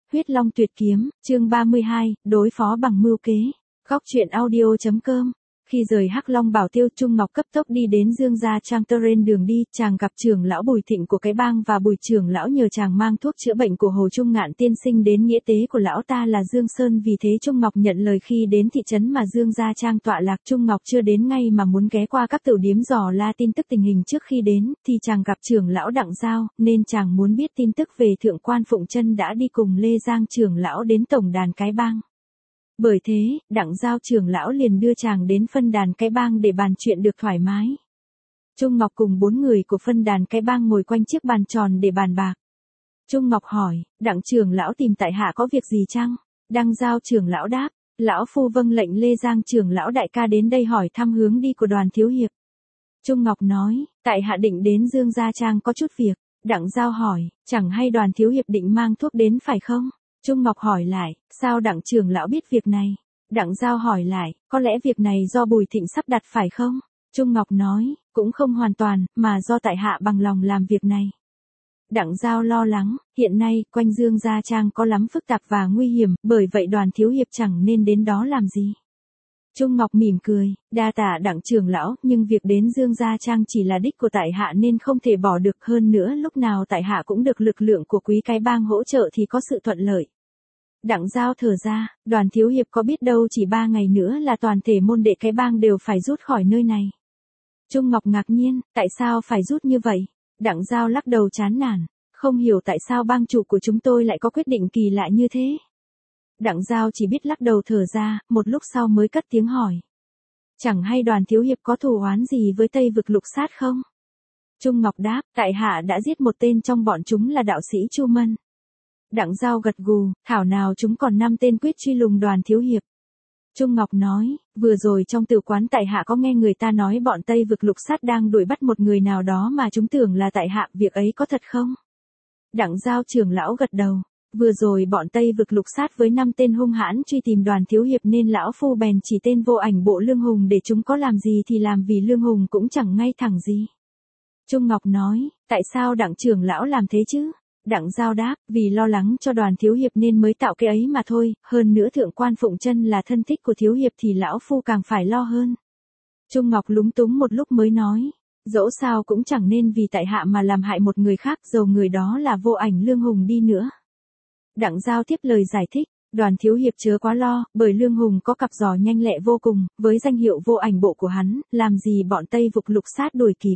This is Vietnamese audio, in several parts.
Huyết Long Tuyệt Kiếm, chương 32, đối phó bằng mưu kế. Góc truyện audio.com. Khi rời Hắc Long Bảo Tiêu, Trung Ngọc cấp tốc đi đến Dương gia trang trên đường đi, chàng gặp trưởng lão Bùi Thịnh của cái bang và Bùi trưởng lão nhờ chàng mang thuốc chữa bệnh của Hồ Trung Ngạn tiên sinh đến nghĩa tế của lão ta là Dương Sơn, vì thế Trung Ngọc nhận lời khi đến thị trấn mà Dương gia trang tọa lạc. Trung Ngọc chưa đến ngay mà muốn ghé qua các tiểu điếm dò la tin tức tình hình. Trước khi đến thì chàng gặp trưởng lão Đặng Giao, nên chàng muốn biết tin tức về thượng quan Phụng Chân đã đi cùng Lê Giang trưởng lão đến tổng đàn cái bang. Bởi thế, Đặng Giao trưởng lão liền đưa chàng đến phân đàn cái bang để bàn chuyện được thoải mái. Trung Ngọc cùng 4 người của phân đàn cái bang ngồi quanh chiếc bàn tròn để bàn bạc. Trung Ngọc hỏi, Đặng trưởng lão tìm tại hạ có việc gì chăng? Đặng Giao trưởng lão đáp, lão phu vâng lệnh Lê Giang trưởng lão đại ca đến đây hỏi thăm hướng đi của đoàn thiếu hiệp. Trung Ngọc nói, tại hạ định đến Dương gia trang có chút việc. Đặng Giao hỏi, chẳng hay đoàn thiếu hiệp định mang thuốc đến phải không? Trung Ngọc hỏi lại, sao Đặng trưởng lão biết việc này? Đặng Giao hỏi lại, có lẽ việc này do Bùi Thịnh sắp đặt phải không? Trung Ngọc nói, cũng không hoàn toàn, mà do tại hạ bằng lòng làm việc này. Đặng Giao lo lắng, hiện nay, quanh Dương gia trang có lắm phức tạp và nguy hiểm, bởi vậy đoàn thiếu hiệp chẳng nên đến đó làm gì. Trung Ngọc mỉm cười, đa tạ Đặng trưởng lão, nhưng việc đến Dương gia trang chỉ là đích của tại hạ nên không thể bỏ được, hơn nữa lúc nào tại hạ cũng được lực lượng của quý cái bang hỗ trợ thì có sự thuận lợi. Đặng Giao thở ra, đoàn thiếu hiệp có biết đâu chỉ 3 ngày nữa là toàn thể môn đệ cái bang đều phải rút khỏi nơi này. Trung Ngọc ngạc nhiên, tại sao phải rút như vậy? Đặng Giao lắc đầu chán nản, không hiểu tại sao bang chủ của chúng tôi lại có quyết định kỳ lạ như thế. Đặng Giao chỉ biết lắc đầu thở ra, một lúc sau mới cất tiếng hỏi. Chẳng hay đoàn thiếu hiệp có thù oán gì với Tây vực Lục Sát không? Trung Ngọc đáp, tại hạ đã giết một tên trong bọn chúng là đạo sĩ Chu Mân. Đặng Giao gật gù, thảo nào chúng còn 5 tên quyết truy lùng đoàn thiếu hiệp. Trung Ngọc nói, vừa rồi trong tử quán tại hạ có nghe người ta nói bọn Tây vực Lục Sát đang đuổi bắt một người nào đó mà chúng tưởng là tại hạ, việc ấy có thật không? Đặng Giao trưởng lão gật đầu. Vừa rồi bọn Tây vực Lục Sát với 5 tên hung hãn truy tìm đoàn thiếu hiệp nên lão phu bèn chỉ tên vô ảnh bộ Lương Hùng để chúng có làm gì thì làm, vì Lương Hùng cũng chẳng ngay thẳng gì. Trung Ngọc nói, tại sao Đặng trưởng lão làm thế chứ? Đặng Giao đáp, vì lo lắng cho đoàn thiếu hiệp nên mới tạo cái ấy mà thôi, hơn nữa thượng quan Phụng Chân là thân thích của thiếu hiệp thì lão phu càng phải lo hơn. Trung Ngọc lúng túng một lúc mới nói, dẫu sao cũng chẳng nên vì tại hạ mà làm hại một người khác, dầu người đó là vô ảnh Lương Hùng đi nữa. Đặng Giao tiếp lời giải thích, đoàn thiếu hiệp chớ quá lo, bởi Lương Hùng có cặp giò nhanh lẹ vô cùng, với danh hiệu vô ảnh bộ của hắn, làm gì bọn Tây vực Lục Sát đuổi kịp.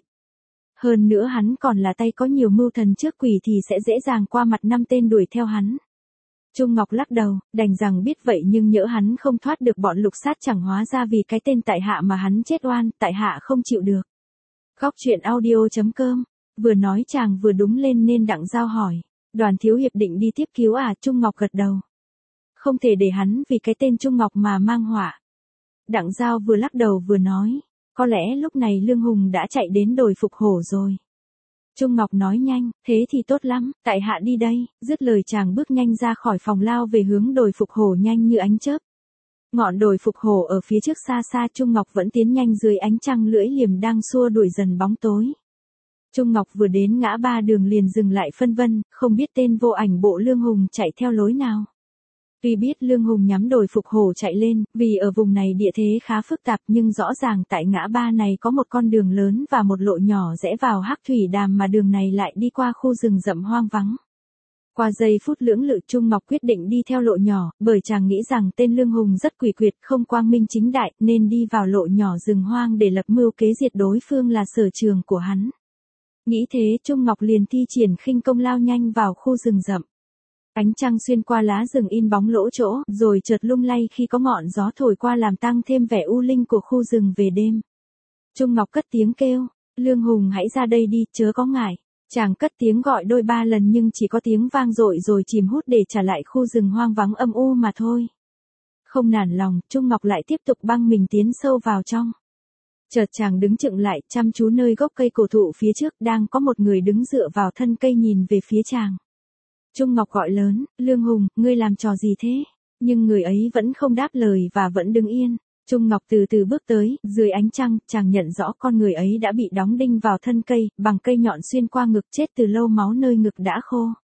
Hơn nữa hắn còn là tay có nhiều mưu thần trước quỷ thì sẽ dễ dàng qua mặt 5 tên đuổi theo hắn. Trung Ngọc lắc đầu, đành rằng biết vậy nhưng nhỡ hắn không thoát được bọn Lục Sát, chẳng hóa ra vì cái tên tại hạ mà hắn chết oan, tại hạ không chịu được. Góc truyện audio.com. Vừa nói chàng vừa đúng lên nên Đặng Giao hỏi, đoàn thiếu hiệp định đi tiếp cứu à? Trung Ngọc gật đầu. Không thể để hắn vì cái tên Trung Ngọc mà mang họa. Đặng Giao vừa lắc đầu vừa nói, có lẽ lúc này Lương Hùng đã chạy đến đồi Phục Hổ rồi. Trung Ngọc nói nhanh, thế thì tốt lắm, tại hạ đi đây. Dứt lời chàng bước nhanh ra khỏi phòng lao về hướng đồi Phục Hổ nhanh như ánh chớp. Ngọn đồi Phục Hổ ở phía trước xa xa, Trung Ngọc vẫn tiến nhanh dưới ánh trăng lưỡi liềm đang xua đuổi dần bóng tối. Trung Ngọc vừa đến ngã ba đường liền dừng lại phân vân, không biết tên vô ảnh bộ Lương Hùng chạy theo lối nào. Tuy biết Lương Hùng nhắm đồi Phục Hổ chạy lên, vì ở vùng này địa thế khá phức tạp, nhưng rõ ràng tại ngã ba này có một con đường lớn và một lộ nhỏ rẽ vào Hắc Thủy Đàm, mà đường này lại đi qua khu rừng rậm hoang vắng. Qua giây phút lưỡng lự, Trung Ngọc quyết định đi theo lộ nhỏ, bởi chàng nghĩ rằng tên Lương Hùng rất quỷ quyệt, không quang minh chính đại, nên đi vào lộ nhỏ rừng hoang để lập mưu kế diệt đối phương là sở trường của hắn. Nghĩ thế, Trung Ngọc liền thi triển khinh công lao nhanh vào khu rừng rậm. Ánh trăng xuyên qua lá rừng in bóng lỗ chỗ, rồi chợt lung lay khi có ngọn gió thổi qua làm tăng thêm vẻ u linh của khu rừng về đêm. Trung Ngọc cất tiếng kêu, Lương Hùng hãy ra đây đi, chớ có ngại. Chàng cất tiếng gọi đôi ba lần nhưng chỉ có tiếng vang dội rồi chìm hút để trả lại khu rừng hoang vắng âm u mà thôi. Không nản lòng, Trung Ngọc lại tiếp tục băng mình tiến sâu vào trong. Chợt chàng đứng chững lại, chăm chú nơi gốc cây cổ thụ phía trước, đang có một người đứng dựa vào thân cây nhìn về phía chàng. Trung Ngọc gọi lớn, Lương Hùng, ngươi làm trò gì thế? Nhưng người ấy vẫn không đáp lời và vẫn đứng yên. Trung Ngọc từ từ bước tới, dưới ánh trăng, chàng nhận rõ con người ấy đã bị đóng đinh vào thân cây, bằng cây nhọn xuyên qua ngực, chết từ lâu, máu nơi ngực đã khô.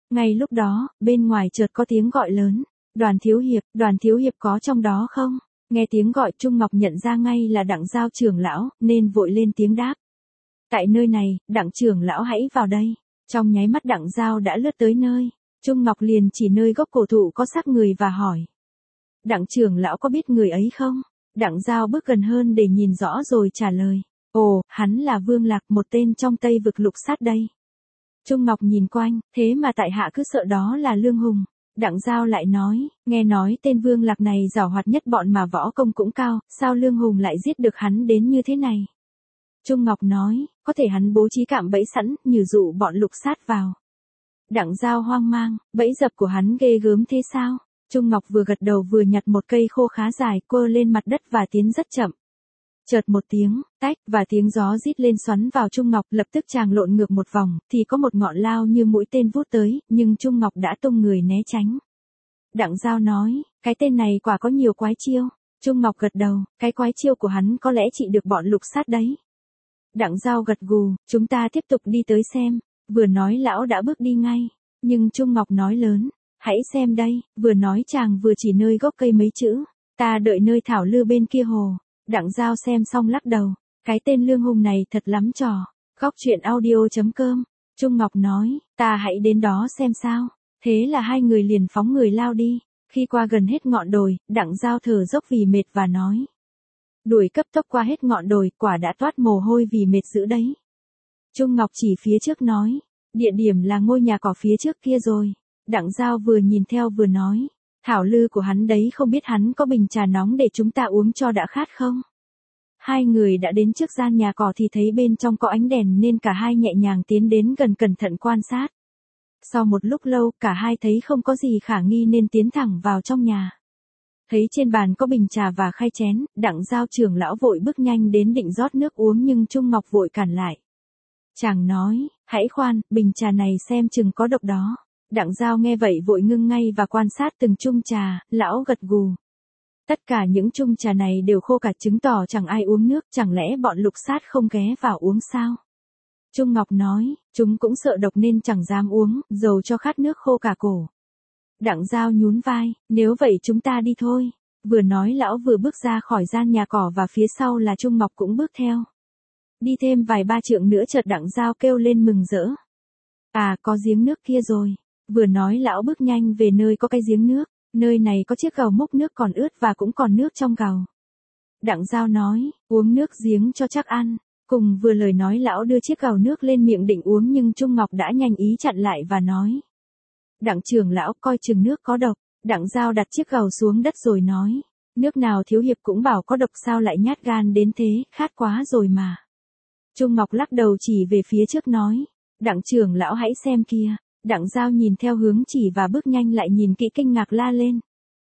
Ngay lúc đó, bên ngoài chợt có tiếng gọi lớn. Đoàn thiếu hiệp có trong đó không? Nghe tiếng gọi Trung Ngọc nhận ra ngay là Đặng Giao trưởng lão, nên vội lên tiếng đáp. Tại nơi này, Đặng trưởng lão hãy vào đây. Trong nháy mắt Đặng Giao đã lướt tới nơi. Trung Ngọc liền chỉ nơi gốc cổ thụ có xác người và hỏi. Đặng trưởng lão có biết người ấy không? Đặng Giao bước gần hơn để nhìn rõ rồi trả lời. Ồ, hắn là Vương Lạc, một tên trong Tây vực lục sát đây. Trung Ngọc nhìn quanh, thế mà tại hạ cứ sợ đó là Lương Hùng. Đặng Giao lại nói, nghe nói tên Vương Lạc này giàu hoạt nhất bọn mà võ công cũng cao, sao Lương Hùng lại giết được hắn đến như thế này? Trung Ngọc nói, có thể hắn bố trí cạm bẫy sẵn, như dụ bọn lục sát vào. Đặng Giao hoang mang, bẫy dập của hắn ghê gớm thế sao? Trung Ngọc vừa gật đầu vừa nhặt một cây khô khá dài quơ lên mặt đất và tiến rất chậm. Chợt một tiếng, tách, và tiếng gió rít lên xoắn vào Trung Ngọc, lập tức chàng lộn ngược một vòng, thì có một ngọn lao như mũi tên vút tới, nhưng Trung Ngọc đã tung người né tránh. Đặng Giao nói, cái tên này quả có nhiều quái chiêu. Trung Ngọc gật đầu, cái quái chiêu của hắn có lẽ trị được bọn lục sát đấy. Đặng Giao gật gù, chúng ta tiếp tục đi tới xem. Vừa nói lão đã bước đi ngay, nhưng Trung Ngọc nói lớn, hãy xem đây, vừa nói chàng vừa chỉ nơi gốc cây mấy chữ, ta đợi nơi thảo lư bên kia hồ. Đặng Giao xem xong lắc đầu, cái tên Lương Hùng này thật lắm trò. Góc truyện audio.com, Trung Ngọc nói, ta hãy đến đó xem sao. Thế là hai người liền phóng người lao đi. Khi qua gần hết ngọn đồi, Đặng Giao thở dốc vì mệt và nói. Đuổi cấp tốc qua hết ngọn đồi, quả đã toát mồ hôi vì mệt dữ đấy. Trung Ngọc chỉ phía trước nói, địa điểm là ngôi nhà cỏ phía trước kia rồi. Đặng Giao vừa nhìn theo vừa nói, thảo lư của hắn đấy, không biết hắn có bình trà nóng để chúng ta uống cho đã khát không? Hai người đã đến trước gian nhà cỏ thì thấy bên trong có ánh đèn nên cả hai nhẹ nhàng tiến đến gần cẩn thận quan sát. Sau một lúc lâu, cả hai thấy không có gì khả nghi nên tiến thẳng vào trong nhà. Thấy trên bàn có bình trà và khay chén, Đặng Giao trưởng lão vội bước nhanh đến định rót nước uống nhưng Trung Ngọc vội cản lại. Chàng nói, hãy khoan, bình trà này xem chừng có độc đó. Đặng Giao nghe vậy vội ngưng ngay và quan sát từng chung trà, lão gật gù. Tất cả những chung trà này đều khô cả, chứng tỏ chẳng ai uống nước, chẳng lẽ bọn lục sát không ghé vào uống sao? Trung Ngọc nói, chúng cũng sợ độc nên chẳng dám uống, dầu cho khát nước khô cả cổ. Đặng Giao nhún vai, nếu vậy chúng ta đi thôi. Vừa nói lão vừa bước ra khỏi gian nhà cỏ và phía sau là Trung Ngọc cũng bước theo. Đi thêm vài ba trượng nữa chợt Đặng Giao kêu lên mừng rỡ. À, có giếng nước kia rồi. Vừa nói lão bước nhanh về nơi có cái giếng nước, nơi này có chiếc gầu múc nước còn ướt và cũng còn nước trong gầu. Đặng Giao nói, uống nước giếng cho chắc ăn. Cùng vừa lời nói lão đưa chiếc gầu nước lên miệng định uống nhưng Trung Ngọc đã nhanh ý chặn lại và nói. Đặng trưởng lão, coi chừng nước có độc. Đặng Giao đặt chiếc gầu xuống đất rồi nói, nước nào thiếu hiệp cũng bảo có độc, sao lại nhát gan đến thế, khát quá rồi mà. Trung Ngọc lắc đầu chỉ về phía trước nói, Đặng trưởng lão hãy xem kia. Đặng Giao nhìn theo hướng chỉ và bước nhanh lại nhìn kỹ kinh ngạc la lên.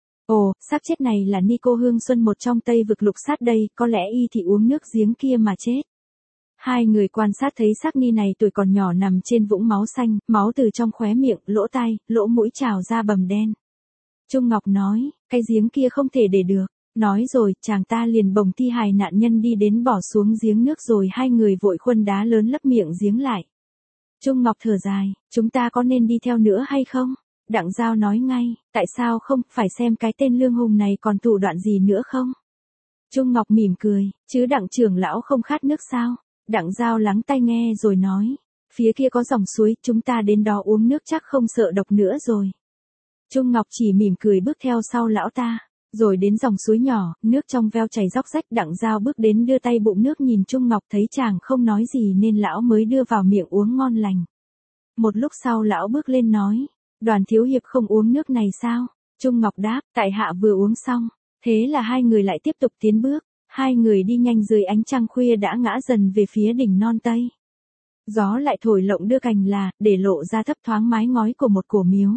Ồ, xác chết này là Ni cô Hương Xuân, một trong Tây vực lục sát đây, có lẽ y thì uống nước giếng kia mà chết. Hai người quan sát thấy xác Ni này tuổi còn nhỏ nằm trên vũng máu xanh, máu từ trong khóe miệng, lỗ tai, lỗ mũi trào ra bầm đen. Trung Ngọc nói, cái giếng kia không thể để được. Nói rồi, chàng ta liền bồng thi hài nạn nhân đi đến bỏ xuống giếng nước rồi hai người vội khuân đá lớn lấp miệng giếng lại. Trung Ngọc thở dài, chúng ta có nên đi theo nữa hay không? Đặng Giao nói ngay, tại sao không, phải xem cái tên Lương Hùng này còn thủ đoạn gì nữa không? Trung Ngọc mỉm cười, chứ Đặng trưởng lão không khát nước sao? Đặng Giao lắng tai nghe rồi nói, phía kia có dòng suối, chúng ta đến đó uống nước chắc không sợ độc nữa rồi. Trung Ngọc chỉ mỉm cười bước theo sau lão ta, rồi đến dòng suối nhỏ, nước trong veo chảy róc rách. Đặng Giao bước đến đưa tay bụng nước nhìn Trung Ngọc, thấy chàng không nói gì nên lão mới đưa vào miệng uống ngon lành. Một lúc sau lão bước lên nói, Đoàn thiếu hiệp không uống nước này sao? Trung Ngọc đáp, tại hạ vừa uống xong. Thế là hai người lại tiếp tục tiến bước. Hai người đi nhanh dưới ánh trăng khuya đã ngã dần về phía đỉnh non Tây. Gió lại thổi lộng đưa cành là, để lộ ra thấp thoáng mái ngói của một cổ miếu.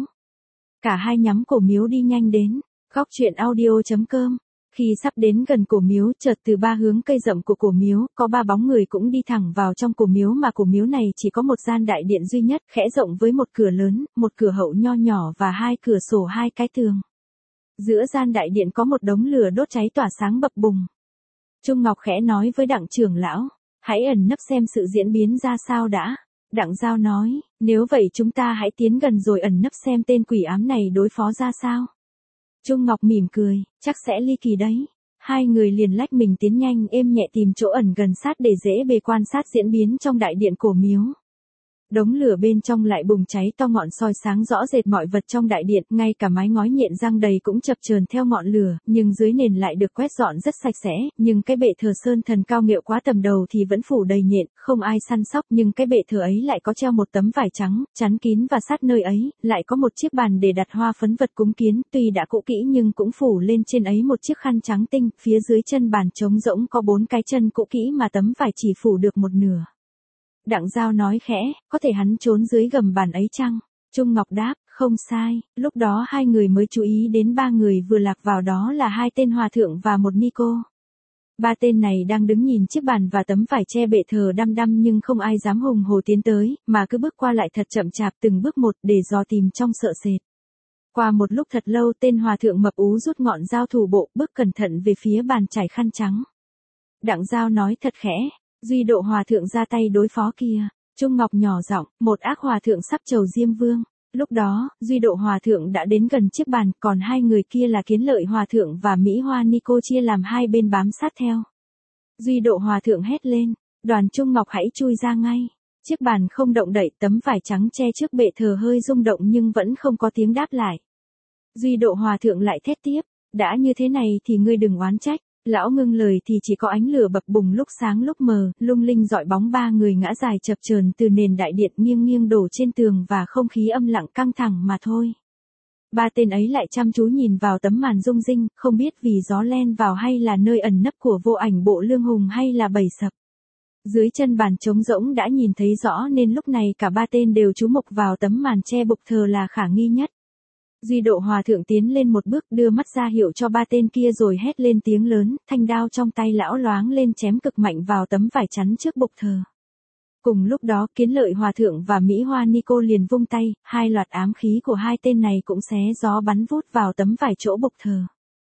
Cả hai nhắm cổ miếu đi nhanh đến. Góc truyện audio.com. Khi sắp đến gần cổ miếu, chợt từ ba hướng cây rậm của cổ miếu, có ba bóng người cũng đi thẳng vào trong cổ miếu, mà cổ miếu này chỉ có một gian đại điện duy nhất, khẽ rộng với một cửa lớn, một cửa hậu nho nhỏ và hai cửa sổ hai cái tường. Giữa gian đại điện có một đống lửa đốt cháy tỏa sáng bập bùng. Trung Ngọc khẽ nói với Đặng trưởng lão, hãy ẩn nấp xem sự diễn biến ra sao đã. Đặng Giao nói, nếu vậy chúng ta hãy tiến gần rồi ẩn nấp xem tên quỷ ám này đối phó ra sao. Trung Ngọc mỉm cười, chắc sẽ ly kỳ đấy. Hai người liền lách mình tiến nhanh êm nhẹ tìm chỗ ẩn gần sát để dễ bề quan sát diễn biến trong đại điện cổ miếu. Đống lửa bên trong lại bùng cháy to, ngọn soi sáng rõ rệt mọi vật trong đại điện, ngay cả mái ngói nhện răng đầy cũng chập chờn theo ngọn lửa, nhưng dưới nền lại được quét dọn rất sạch sẽ, nhưng cái bệ thờ sơn thần cao nghệu quá tầm đầu thì vẫn phủ đầy nhện, không ai săn sóc, nhưng cái bệ thờ ấy lại có treo một tấm vải trắng, chắn kín và sát nơi ấy, lại có một chiếc bàn để đặt hoa phấn vật cúng kiến, tuy đã cũ kỹ nhưng cũng phủ lên trên ấy một chiếc khăn trắng tinh, phía dưới chân bàn trống rỗng có 4 cái chân cũ kỹ mà tấm vải chỉ phủ được một nửa. Đặng Giao nói khẽ, có thể hắn trốn dưới gầm bàn ấy chăng? Trung Ngọc đáp, không sai, lúc đó hai người mới chú ý đến 3 người vừa lạc vào, đó là 2 tên hòa thượng và một ni cô. 3 tên này đang đứng nhìn chiếc bàn và tấm vải che bệ thờ đăm đăm nhưng không ai dám hùng hồ tiến tới, mà cứ bước qua lại thật chậm chạp từng bước một để dò tìm trong sợ sệt. Qua một lúc thật lâu, tên hòa thượng mập ú rút ngọn dao thủ bộ, bước cẩn thận về phía bàn trải khăn trắng. Đặng Giao nói thật khẽ, Duy Độ hòa thượng ra tay đối phó kìa. Trung Ngọc nhỏ giọng, một ác hòa thượng sắp chầu Diêm Vương. Lúc đó, Duy Độ hòa thượng đã đến gần chiếc bàn, còn 2 người kia là Kiến Lợi hòa thượng và Mỹ Hoa Ni cô chia làm 2 bên bám sát theo. Duy Độ hòa thượng hét lên, đoàn Trung Ngọc hãy chui ra ngay. Chiếc bàn không động đậy, tấm vải trắng che trước bệ thờ hơi rung động nhưng vẫn không có tiếng đáp lại. Duy Độ hòa thượng lại thét tiếp, đã như thế này thì ngươi đừng oán trách. Lão ngưng lời thì chỉ có ánh lửa bập bùng lúc sáng lúc mờ, lung linh dọi bóng 3 người ngã dài chập chờn từ nền đại điện nghiêng nghiêng đổ trên tường và không khí âm lặng căng thẳng mà thôi. 3 tên ấy lại chăm chú nhìn vào tấm màn rung rinh, không biết vì gió len vào hay là nơi ẩn nấp của vô ảnh bộ Lương Hùng hay là bầy sập. Dưới chân bàn trống rỗng đã nhìn thấy rõ nên lúc này cả 3 tên đều chú mục vào tấm màn che bục thờ là khả nghi nhất. Duy Độ hòa thượng tiến lên một bước đưa mắt ra hiệu cho 3 tên kia rồi hét lên tiếng lớn, thanh đao trong tay lão loáng lên chém cực mạnh vào tấm vải chắn trước bục thờ. Cùng lúc đó Kiến Lợi hòa thượng và Mỹ Hoa Ni cô liền vung tay, 2 loạt ám khí của 2 tên này cũng xé gió bắn vút vào tấm vải chỗ bục thờ.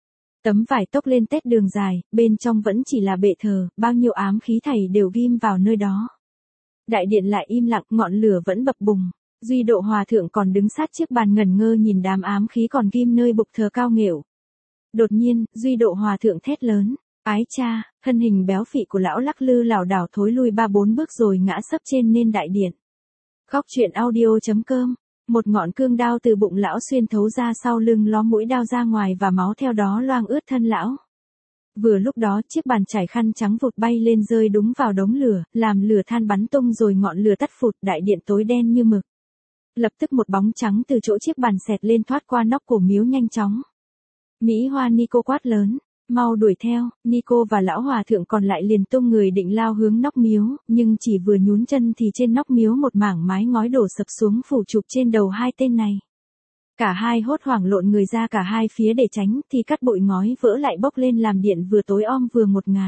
Tấm vải tốc lên tét đường dài, bên trong vẫn chỉ là bệ thờ, bao nhiêu ám khí thảy đều ghim vào nơi đó. Đại điện lại im lặng, ngọn lửa vẫn bập bùng. Duy Độ hòa thượng còn đứng sát chiếc bàn ngẩn ngơ nhìn đám ám khí còn ghim nơi bục thờ cao nghệu. Đột nhiên, Duy Độ hòa thượng thét lớn, ái cha, thân hình béo phì của lão lắc lư lảo đảo thối lui 3-4 bước rồi ngã sấp trên nền đại điện. Góc truyện audio.com. Một ngọn cương đao từ bụng lão xuyên thấu ra sau lưng ló mũi đao ra ngoài và máu theo đó loang ướt thân lão. Vừa lúc đó chiếc bàn trải khăn trắng vụt bay lên rơi đúng vào đống lửa, làm lửa than bắn tung rồi ngọn lửa tắt phụt, đại điện tối đen như mực. Lập tức một bóng trắng từ chỗ chiếc bàn xẹt lên thoát qua nóc cổ miếu nhanh chóng. Mỹ Hoa Ni cô quát lớn, mau đuổi theo, Ni cô và lão hòa thượng còn lại liền tung người định lao hướng nóc miếu, nhưng chỉ vừa nhún chân thì trên nóc miếu một mảng mái ngói đổ sập xuống phủ chụp trên đầu 2 tên này. Cả hai hốt hoảng lộn người ra cả hai phía để tránh thì cát bụi ngói vỡ lại bốc lên làm điện vừa tối om vừa ngột ngạt.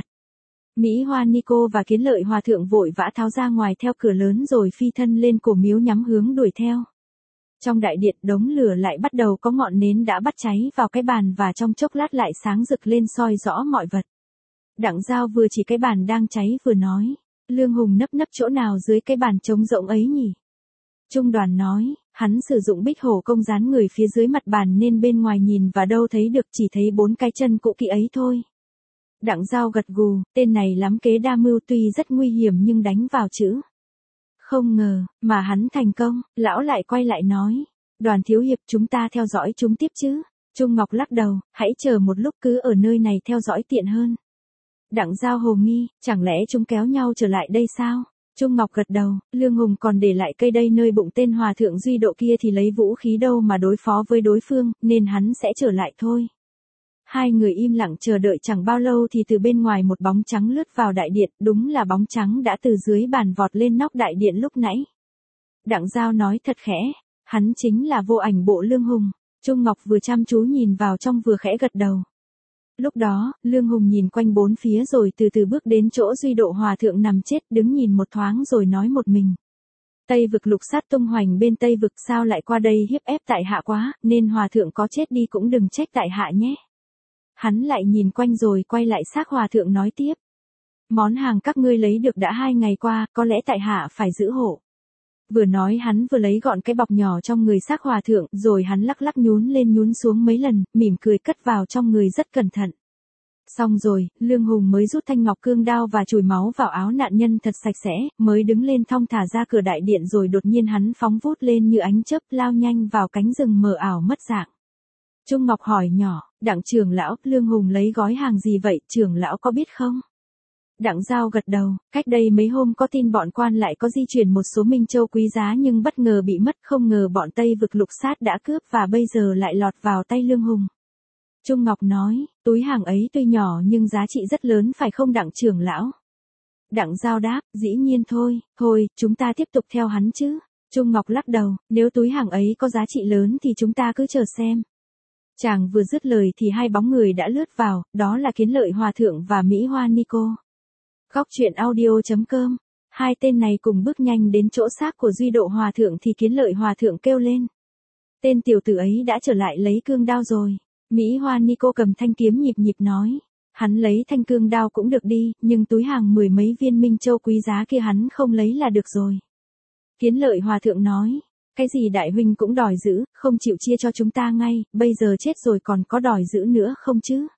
Mỹ Hoa Ni cô và Kiến Lợi hòa thượng vội vã tháo ra ngoài theo cửa lớn rồi phi thân lên cổ miếu nhắm hướng đuổi theo. Trong đại điện đống lửa lại bắt đầu có ngọn nến đã bắt cháy vào cái bàn và trong chốc lát lại sáng rực lên soi rõ mọi vật. Đặng Giao vừa chỉ cái bàn đang cháy vừa nói, Lương Hùng nấp chỗ nào dưới cái bàn trống rỗng ấy nhỉ? Trung Đoàn nói, hắn sử dụng bích hổ công dán người phía dưới mặt bàn nên bên ngoài nhìn và đâu thấy được, chỉ thấy 4 cái chân cũ kỹ ấy thôi. Đặng Giao gật gù, tên này lắm kế đa mưu, tuy rất nguy hiểm nhưng đánh vào chữ. Không ngờ, mà hắn thành công. Lão lại quay lại nói, Đoàn thiếu hiệp chúng ta theo dõi chúng tiếp chứ? Trung Ngọc lắc đầu, hãy chờ một lúc, cứ ở nơi này theo dõi tiện hơn. Đặng Giao hồ nghi, chẳng lẽ chúng kéo nhau trở lại đây sao? Trung Ngọc gật đầu, Lương Hùng còn để lại cây đây nơi bụng tên hòa thượng Duy Độ kia thì lấy vũ khí đâu mà đối phó với đối phương, nên hắn sẽ trở lại thôi. Hai người im lặng chờ đợi chẳng bao lâu thì từ bên ngoài một bóng trắng lướt vào đại điện, đúng là bóng trắng đã từ dưới bàn vọt lên nóc đại điện lúc nãy. Đặng Giao nói thật khẽ, hắn chính là vô ảnh bộ Lương Hùng. Trung Ngọc vừa chăm chú nhìn vào trong vừa khẽ gật đầu. Lúc đó, Lương Hùng nhìn quanh bốn phía rồi từ từ bước đến chỗ Duy Độ hòa thượng nằm chết, đứng nhìn một thoáng rồi nói một mình. Tây vực lục sát tung hoành bên Tây vực, sao lại qua đây hiếp ép tại hạ quá, nên hòa thượng có chết đi cũng đừng trách tại hạ nhé. Hắn lại nhìn quanh rồi quay lại xác hòa thượng nói tiếp. Món hàng các ngươi lấy được đã 2 ngày qua, có lẽ tại hạ phải giữ hộ. Vừa nói hắn vừa lấy gọn cái bọc nhỏ trong người xác hòa thượng, rồi hắn lắc lắc nhún lên nhún xuống mấy lần, mỉm cười cất vào trong người rất cẩn thận. Xong rồi, Lương Hùng mới rút thanh ngọc cương đao và chùi máu vào áo nạn nhân thật sạch sẽ, mới đứng lên thong thả ra cửa đại điện, rồi đột nhiên hắn phóng vút lên như ánh chớp, lao nhanh vào cánh rừng mờ ảo mất dạng. Trung Ngọc hỏi nhỏ, Đặng trưởng lão, Lương Hùng lấy gói hàng gì vậy, trưởng lão có biết không? Đặng Giao gật đầu, cách đây mấy hôm có tin bọn quan lại có di chuyển một số minh châu quý giá nhưng bất ngờ bị mất, không ngờ bọn Tây vực lục sát đã cướp và bây giờ lại lọt vào tay Lương Hùng. Trung Ngọc nói, túi hàng ấy tuy nhỏ nhưng giá trị rất lớn phải không Đặng trưởng lão? Đặng Giao đáp, dĩ nhiên thôi, chúng ta tiếp tục theo hắn chứ. Trung Ngọc lắc đầu, nếu túi hàng ấy có giá trị lớn thì chúng ta cứ chờ xem. Chàng vừa dứt lời thì hai bóng người đã lướt vào, đó là Kiến Lợi Hòa Thượng và Mỹ Hoa Nico. Góc truyện audio.com. Hai tên này cùng bước nhanh đến chỗ xác của Duy Độ Hòa Thượng thì Kiến Lợi Hòa Thượng kêu lên. Tên tiểu tử ấy đã trở lại lấy cương đao rồi. Mỹ Hoa Nico cầm thanh kiếm nhịp nhịp nói. Hắn lấy thanh cương đao cũng được đi, nhưng túi hàng 10 mấy viên minh châu quý giá kia hắn không lấy là được rồi. Kiến Lợi Hòa Thượng nói. Cái gì đại huynh cũng đòi giữ, không chịu chia cho chúng ta ngay, bây giờ chết rồi còn có đòi giữ nữa không chứ?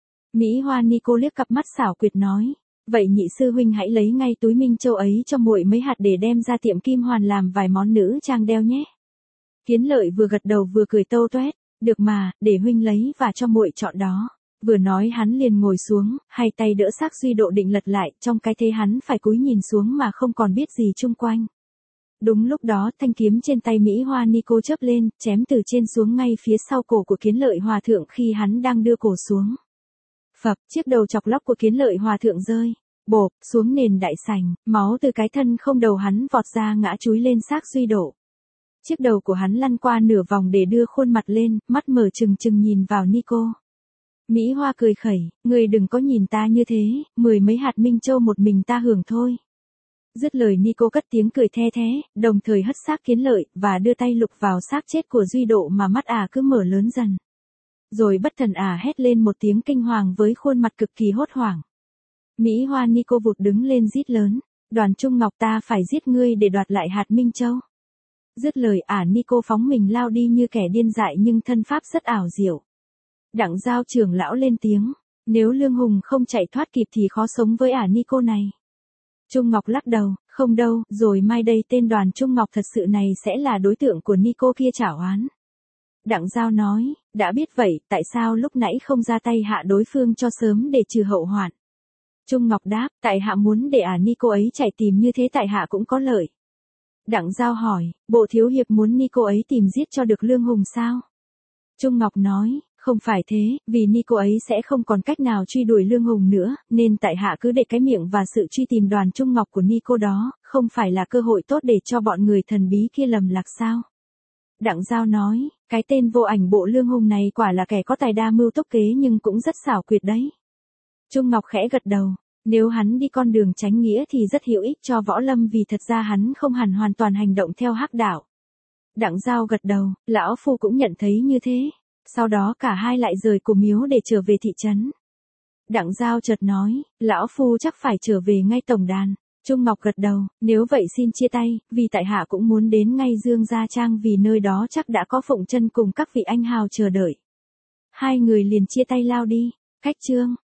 Mỹ Hoa Nico liếc cặp mắt xảo quyệt nói. Vậy nhị sư huynh hãy lấy ngay túi minh châu ấy cho muội mấy hạt để đem ra tiệm Kim Hoàn làm vài món nữ trang đeo nhé. Kiến Lợi vừa gật đầu vừa cười tâu toét. Được mà, để huynh lấy và cho muội chọn đó. Vừa nói hắn liền ngồi xuống, hai tay đỡ xác Duy Độ định lật lại, trong cái thế hắn phải cúi nhìn xuống mà không còn biết gì chung quanh. Đúng lúc đó thanh kiếm trên tay Mỹ Hoa Nico chớp lên, chém từ trên xuống ngay phía sau cổ của Kiến Lợi Hòa Thượng khi hắn đang đưa cổ xuống. Phập, chiếc đầu chọc lóc của Kiến Lợi Hòa Thượng rơi, bộp, xuống nền đại sảnh, máu từ cái thân không đầu hắn vọt ra ngã chúi lên xác Duy Độ. Chiếc đầu của hắn lăn qua nửa vòng để đưa khuôn mặt lên, mắt mở trừng trừng nhìn vào Nico. Mỹ Hoa cười khẩy, người đừng có nhìn ta như thế, 10 mấy hạt minh châu một mình ta hưởng thôi. Dứt lời Nico cất tiếng cười the thế, đồng thời hất xác Kiến Lợi, và đưa tay lục vào xác chết của Duy Độ mà mắt cứ mở lớn dần. Rồi bất thần hét lên một tiếng kinh hoàng với khuôn mặt cực kỳ hốt hoảng. Mỹ Hoa Nico vụt đứng lên rít lớn, Đoàn Trung Ngọc ta phải giết ngươi để đoạt lại hạt minh châu. Dứt lời Nico phóng mình lao đi như kẻ điên dại nhưng thân pháp rất ảo diệu. Đặng Giao trưởng lão lên tiếng, nếu Lương Hùng không chạy thoát kịp thì khó sống với Nico này. Trung Ngọc lắc đầu, không đâu, rồi mai đây tên Đoàn Trung Ngọc thật sự này sẽ là đối tượng của Nico kia trả oán. Đặng Giao nói, đã biết vậy, tại sao lúc nãy không ra tay hạ đối phương cho sớm để trừ hậu hoạn? Trung Ngọc đáp, tại hạ muốn để Nico ấy chạy tìm như thế tại hạ cũng có lợi. Đặng Giao hỏi, bộ thiếu hiệp muốn Nico ấy tìm giết cho được Lương Hùng sao? Trung Ngọc nói, không phải thế, vì Nico ấy sẽ không còn cách nào truy đuổi Lương Hùng nữa, nên tại hạ cứ để cái miệng và sự truy tìm Đoàn Trung Ngọc của Nico đó, không phải là cơ hội tốt để cho bọn người thần bí kia lầm lạc sao? Đặng Giao nói, cái tên vô ảnh bộ Lương Hùng này quả là kẻ có tài đa mưu tốc kế nhưng cũng rất xảo quyệt đấy. Trung Ngọc khẽ gật đầu, nếu hắn đi con đường chánh nghĩa thì rất hữu ích cho võ lâm vì thật ra hắn không hẳn hoàn toàn hành động theo hắc đạo. Đặng Giao gật đầu, lão phu cũng nhận thấy như thế. Sau đó cả hai lại rời cổ miếu để trở về thị trấn. Đặng Giao chợt nói, lão phu chắc phải trở về ngay tổng đàn. Trung Ngọc gật đầu, nếu vậy xin chia tay, vì tại hạ cũng muốn đến ngay Dương Gia Trang vì nơi đó chắc đã có Phụng Chân cùng các vị anh hào chờ đợi. Hai người liền chia tay lao đi. Cách chương